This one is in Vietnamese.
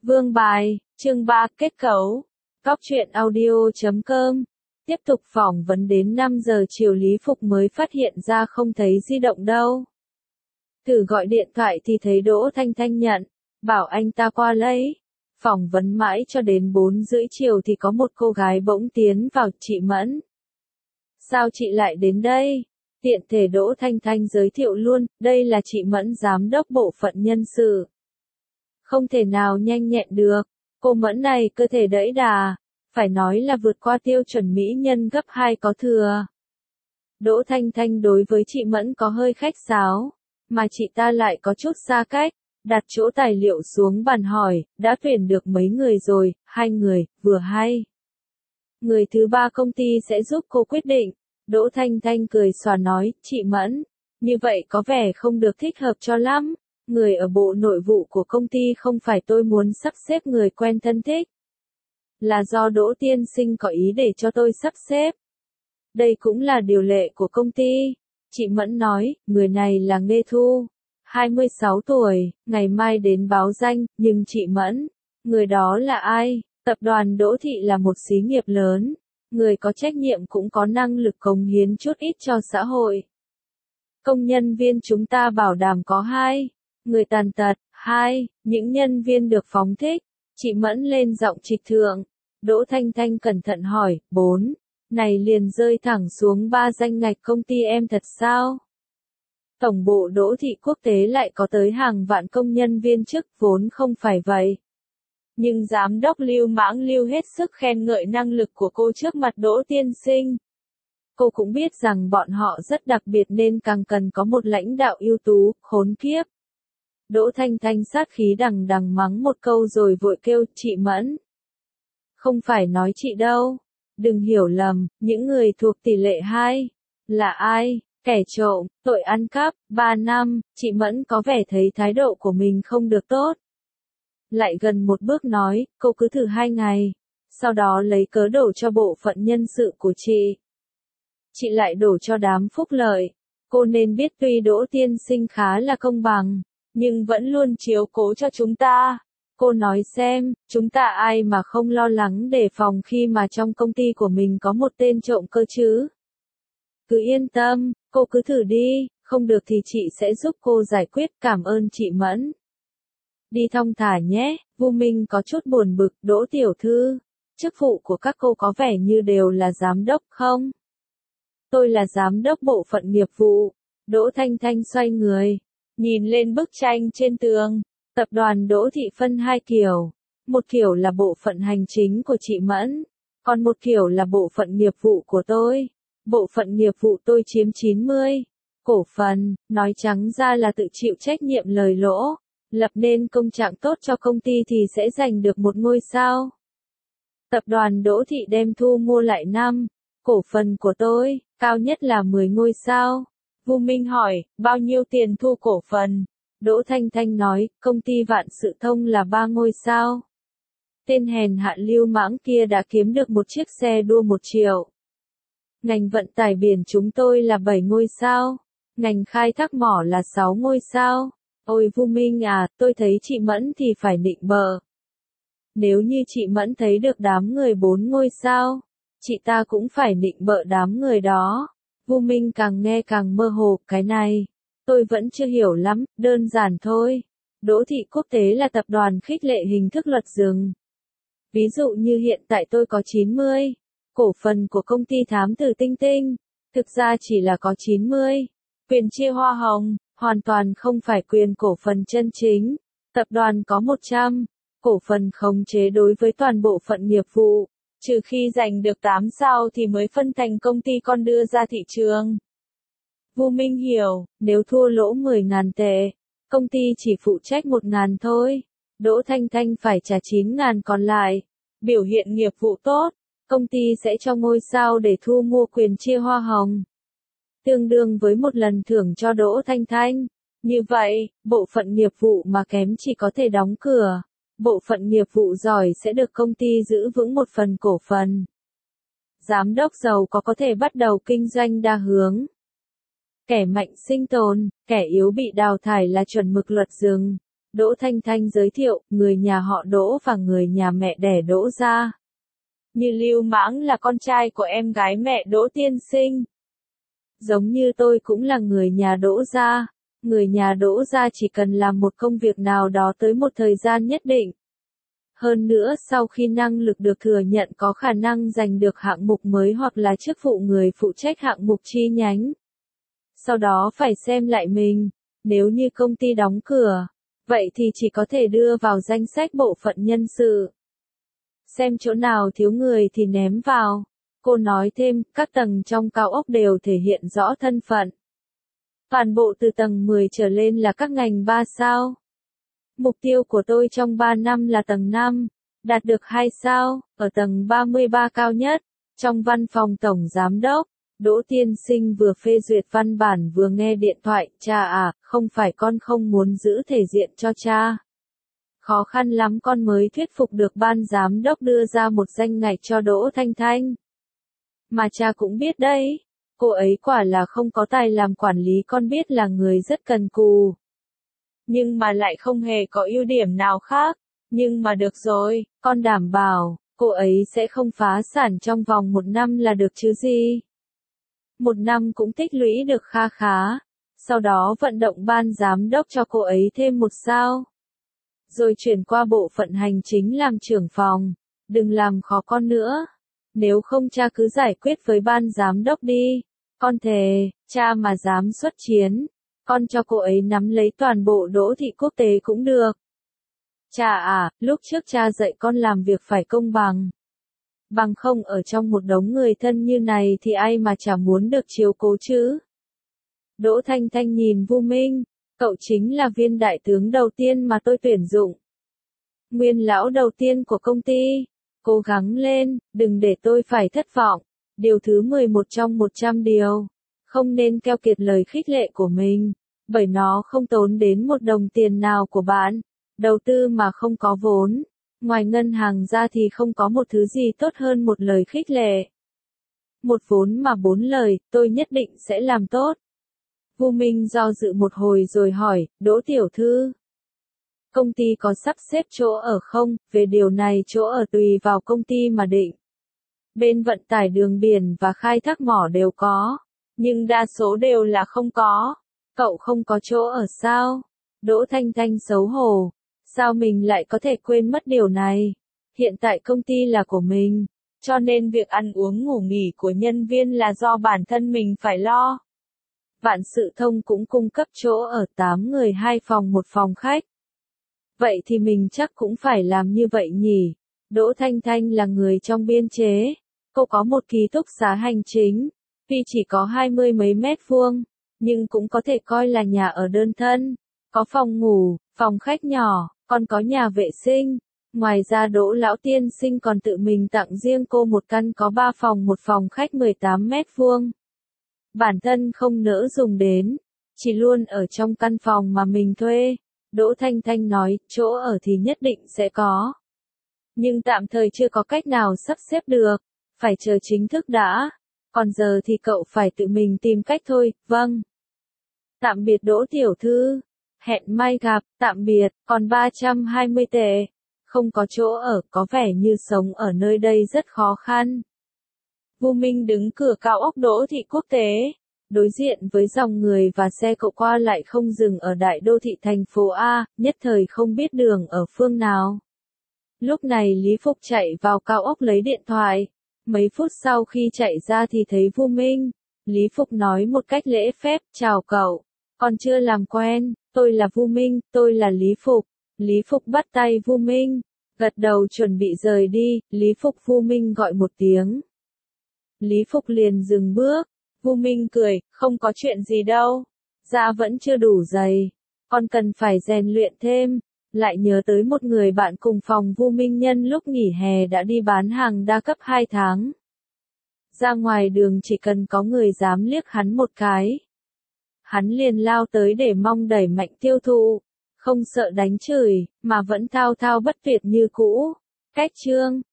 Vương bài, chương 3, kết cấu. Góc truyện audio.com. Tiếp tục phỏng vấn đến 5 giờ chiều Lý Phục mới phát hiện ra không thấy di động đâu. Thử gọi điện thoại thì thấy Đỗ Thanh Thanh nhận, bảo anh ta qua lấy. Phỏng vấn mãi cho đến 4 rưỡi chiều thì có một cô gái bỗng tiến vào, chị Mẫn. Sao chị lại đến đây? Tiện thể Đỗ Thanh Thanh giới thiệu luôn, đây là chị Mẫn giám đốc bộ phận nhân sự. Không thể nào nhanh nhẹn được, cô Mẫn này cơ thể đẫy đà, phải nói là vượt qua tiêu chuẩn mỹ nhân gấp 2 có thừa. Đỗ Thanh Thanh đối với chị Mẫn có hơi khách sáo, mà chị ta lại có chút xa cách, đặt chỗ tài liệu xuống bàn hỏi, đã tuyển được mấy người rồi, 2 người, vừa hay. Người thứ 3 công ty sẽ giúp cô quyết định. Đỗ Thanh Thanh cười xòa nói, chị Mẫn, như vậy có vẻ không được thích hợp cho lắm. Người ở bộ nội vụ của công ty không phải tôi muốn sắp xếp người quen thân thích. Là do Đỗ tiên sinh có ý để cho tôi sắp xếp. Đây cũng là điều lệ của công ty. Chị Mẫn nói, người này là Nghê Thu, 26 tuổi, ngày mai đến báo danh, nhưng chị Mẫn, người đó là ai? Tập đoàn Đỗ Thị là một xí nghiệp lớn. Người có trách nhiệm cũng có năng lực cống hiến chút ít cho xã hội. Công nhân viên chúng ta bảo đảm có 2. Người tàn tật, 2, những nhân viên được phóng thích. Chị Mẫn lên giọng trịch thượng. Đỗ Thanh Thanh cẩn thận hỏi, 4. Này liền rơi thẳng xuống 3 danh ngạch công ty em thật sao? Tổng bộ Đỗ Thị Quốc tế lại có tới hàng vạn công nhân viên chức, vốn không phải vậy. Nhưng giám đốc Lưu Mãng Lưu hết sức khen ngợi năng lực của cô trước mặt Đỗ tiên sinh. Cô cũng biết rằng bọn họ rất đặc biệt nên càng cần có một lãnh đạo ưu tú, khốn kiếp. Đỗ Thanh Thanh sát khí đằng đằng mắng một câu rồi vội kêu, chị Mẫn. Không phải nói chị đâu. Đừng hiểu lầm, những người thuộc tỷ lệ 2. Là ai? Kẻ trộm, tội ăn cắp, 3 năm, chị Mẫn có vẻ thấy thái độ của mình không được tốt. Lại gần một bước nói, cô cứ thử 2 ngày. Sau đó lấy cớ đổ cho bộ phận nhân sự của chị. Chị lại đổ cho đám phúc lợi. Cô nên biết tuy Đỗ tiên sinh khá là công bằng, nhưng vẫn luôn chiếu cố cho chúng ta. Cô nói xem, chúng ta ai mà không lo lắng đề phòng khi mà trong công ty của mình có một tên trộm cơ chứ? Cứ yên tâm, cô cứ thử đi, không được thì chị sẽ giúp cô giải quyết, cảm ơn chị Mẫn. Đi thong thả nhé. Vu Minh có chút buồn bực, Đỗ tiểu thư, chức vụ của các cô có vẻ như đều là giám đốc không? Tôi là giám đốc bộ phận nghiệp vụ. Đỗ Thanh Thanh xoay người, nhìn lên bức tranh trên tường. Tập đoàn Đỗ Thị phân 2 kiểu. Một kiểu là bộ phận hành chính của chị Mẫn, còn một kiểu là bộ phận nghiệp vụ của tôi. Bộ phận nghiệp vụ tôi chiếm 90. Cổ phần, nói trắng ra là tự chịu trách nhiệm lời lỗ. Lập nên công trạng tốt cho công ty thì sẽ giành được 1 ngôi sao. Tập đoàn Đỗ Thị đem thu mua lại 5. Cổ phần của tôi, cao nhất là 10 ngôi sao. Vu Minh hỏi, bao nhiêu tiền thu cổ phần? Đỗ Thanh Thanh nói, công ty Vạn Sự Thông là 3 ngôi sao. Tên hèn hạ Lưu Mãng kia đã kiếm được một chiếc xe đua 1 triệu. Ngành vận tải biển chúng tôi là 7 ngôi sao. Ngành khai thác mỏ là 6 ngôi sao. Ôi Vu Minh à, tôi thấy chị Mẫn thì phải nịnh bợ. Nếu như chị Mẫn thấy được đám người 4 ngôi sao, chị ta cũng phải nịnh bợ đám người đó. Vu Minh càng nghe càng mơ hồ, cái này tôi vẫn chưa hiểu lắm, đơn giản thôi. Đỗ Thị Quốc tế là tập đoàn khích lệ hình thức luật rừng. Ví dụ như hiện tại tôi có 90. Cổ phần của công ty thám tử Tinh Tinh, thực ra chỉ là có 90. Quyền chia hoa hồng, hoàn toàn không phải quyền cổ phần chân chính. Tập đoàn có 100. Cổ phần khống chế đối với toàn bộ phận nghiệp vụ. Trừ khi giành được 8 sao thì mới phân thành công ty con đưa ra thị trường. Vu Minh hiểu, nếu thua lỗ 10.000 tệ, công ty chỉ phụ trách 1.000 thôi. Đỗ Thanh Thanh phải trả 9.000 còn lại. Biểu hiện nghiệp vụ tốt, công ty sẽ cho ngôi sao để thu mua quyền chia hoa hồng. Tương đương với 1 lần thưởng cho Đỗ Thanh Thanh. Như vậy, bộ phận nghiệp vụ mà kém chỉ có thể đóng cửa. Bộ phận nghiệp vụ giỏi sẽ được công ty giữ vững 1 phần cổ phần. Giám đốc giàu có thể bắt đầu kinh doanh đa hướng. Kẻ mạnh sinh tồn, kẻ yếu bị đào thải là chuẩn mực luật rừng. Đỗ Thanh Thanh giới thiệu, người nhà họ Đỗ và người nhà mẹ đẻ Đỗ gia. Như Lưu Mãng là con trai của em gái mẹ Đỗ tiên sinh. Giống như tôi cũng là người nhà Đỗ gia. Người nhà Đỗ gia chỉ cần làm một công việc nào đó tới một thời gian nhất định. Hơn nữa sau khi năng lực được thừa nhận có khả năng giành được hạng mục mới hoặc là chức vụ người phụ trách hạng mục chi nhánh. Sau đó phải xem lại mình, nếu như công ty đóng cửa, vậy thì chỉ có thể đưa vào danh sách bộ phận nhân sự. Xem chỗ nào thiếu người thì ném vào. Cô nói thêm, các tầng trong cao ốc đều thể hiện rõ thân phận. Toàn bộ từ tầng 10 trở lên là các ngành 3 sao. Mục tiêu của tôi trong 3 năm là tầng 5, đạt được 2 sao, ở tầng 33 cao nhất, trong văn phòng tổng giám đốc. Đỗ tiên sinh vừa phê duyệt văn bản vừa nghe điện thoại, cha à, không phải con không muốn giữ thể diện cho cha. Khó khăn lắm con mới thuyết phục được ban giám đốc đưa ra một danh ngạch cho Đỗ Thanh Thanh. Mà cha cũng biết đấy, cô ấy quả là không có tài làm quản lý, con biết là người rất cần cù. Nhưng mà lại không hề có ưu điểm nào khác. Nhưng mà được rồi, con đảm bảo, cô ấy sẽ không phá sản trong vòng 1 năm là được chứ gì. 1 năm cũng tích lũy được kha khá. Sau đó vận động ban giám đốc cho cô ấy thêm 1 sao. Rồi chuyển qua bộ phận hành chính làm trưởng phòng. Đừng làm khó con nữa. Nếu không cha cứ giải quyết với ban giám đốc đi. Con thề, cha mà dám xuất chiến, con cho cô ấy nắm lấy toàn bộ Đỗ thị quốc tế cũng được. Cha à, lúc trước cha dạy con làm việc phải công bằng. Bằng không ở trong một đống người thân như này thì ai mà chả muốn được chiếu cố chứ. Đỗ Thanh Thanh nhìn Vu Minh, cậu chính là viên đại tướng đầu tiên mà tôi tuyển dụng. Nguyên lão đầu tiên của công ty. Cố gắng lên, đừng để tôi phải thất vọng. Điều thứ 11 trong 100 điều. Không nên keo kiệt lời khích lệ của mình, bởi nó không tốn đến 1 đồng tiền nào của bạn. Đầu tư mà không có vốn, ngoài ngân hàng ra thì không có một thứ gì tốt hơn một lời khích lệ. 1 vốn mà 4 lời, tôi nhất định sẽ làm tốt. Vu Minh do dự một hồi rồi hỏi, Đỗ tiểu thư, công ty có sắp xếp chỗ ở không? Về điều này chỗ ở tùy vào công ty mà định. Bên vận tải đường biển và khai thác mỏ đều có, nhưng đa số đều là không có. Cậu không có chỗ ở sao? Đỗ Thanh Thanh xấu hổ. Sao mình lại có thể quên mất điều này? Hiện tại công ty là của mình, cho nên việc ăn uống ngủ nghỉ của nhân viên là do bản thân mình phải lo. Vạn Sự Thông cũng cung cấp chỗ ở 8 người 2 phòng 1 phòng khách. Vậy thì mình chắc cũng phải làm như vậy nhỉ? Đỗ Thanh Thanh là người trong biên chế. Cô có một ký túc xá hành chính. Tuy chỉ có 20 mấy mét vuông, nhưng cũng có thể coi là nhà ở đơn thân. Có phòng ngủ, phòng khách nhỏ, còn có nhà vệ sinh. Ngoài ra Đỗ lão tiên sinh còn tự mình tặng riêng cô một căn có 3 phòng 1 phòng khách 18 mét vuông. Bản thân không nỡ dùng đến, chỉ luôn ở trong căn phòng mà mình thuê. Đỗ Thanh Thanh nói, chỗ ở thì nhất định sẽ có. Nhưng tạm thời chưa có cách nào sắp xếp được, phải chờ chính thức đã. Còn giờ thì cậu phải tự mình tìm cách thôi, vâng. Tạm biệt Đỗ tiểu thư. Hẹn mai gặp, tạm biệt, còn 320 tệ. Không có chỗ ở, có vẻ như sống ở nơi đây rất khó khăn. Vu Minh đứng cửa cao ốc Đỗ thị quốc tế. Đối diện với dòng người và xe cộ qua lại không dừng ở đại đô thị thành phố A, nhất thời không biết đường ở phương nào. Lúc này Lý Phục chạy vào cao ốc lấy điện thoại. Mấy phút sau khi chạy ra thì thấy Vu Minh. Lý Phục nói một cách lễ phép, chào cậu. Còn chưa làm quen, tôi là Vu Minh, tôi là Lý Phục. Lý Phục bắt tay Vu Minh, gật đầu chuẩn bị rời đi, Lý Phục Vu Minh gọi một tiếng. Lý Phục liền dừng bước. Vu Minh cười, không có chuyện gì đâu. Da vẫn chưa đủ dày. Con cần phải rèn luyện thêm. Lại nhớ tới một người bạn cùng phòng Vu Minh nhân lúc nghỉ hè đã đi bán hàng đa cấp 2 tháng. Ra ngoài đường chỉ cần có người dám liếc hắn một cái. Hắn liền lao tới để mong đẩy mạnh tiêu thụ. Không sợ đánh chửi, mà vẫn thao thao bất tuyệt như cũ. Cách chương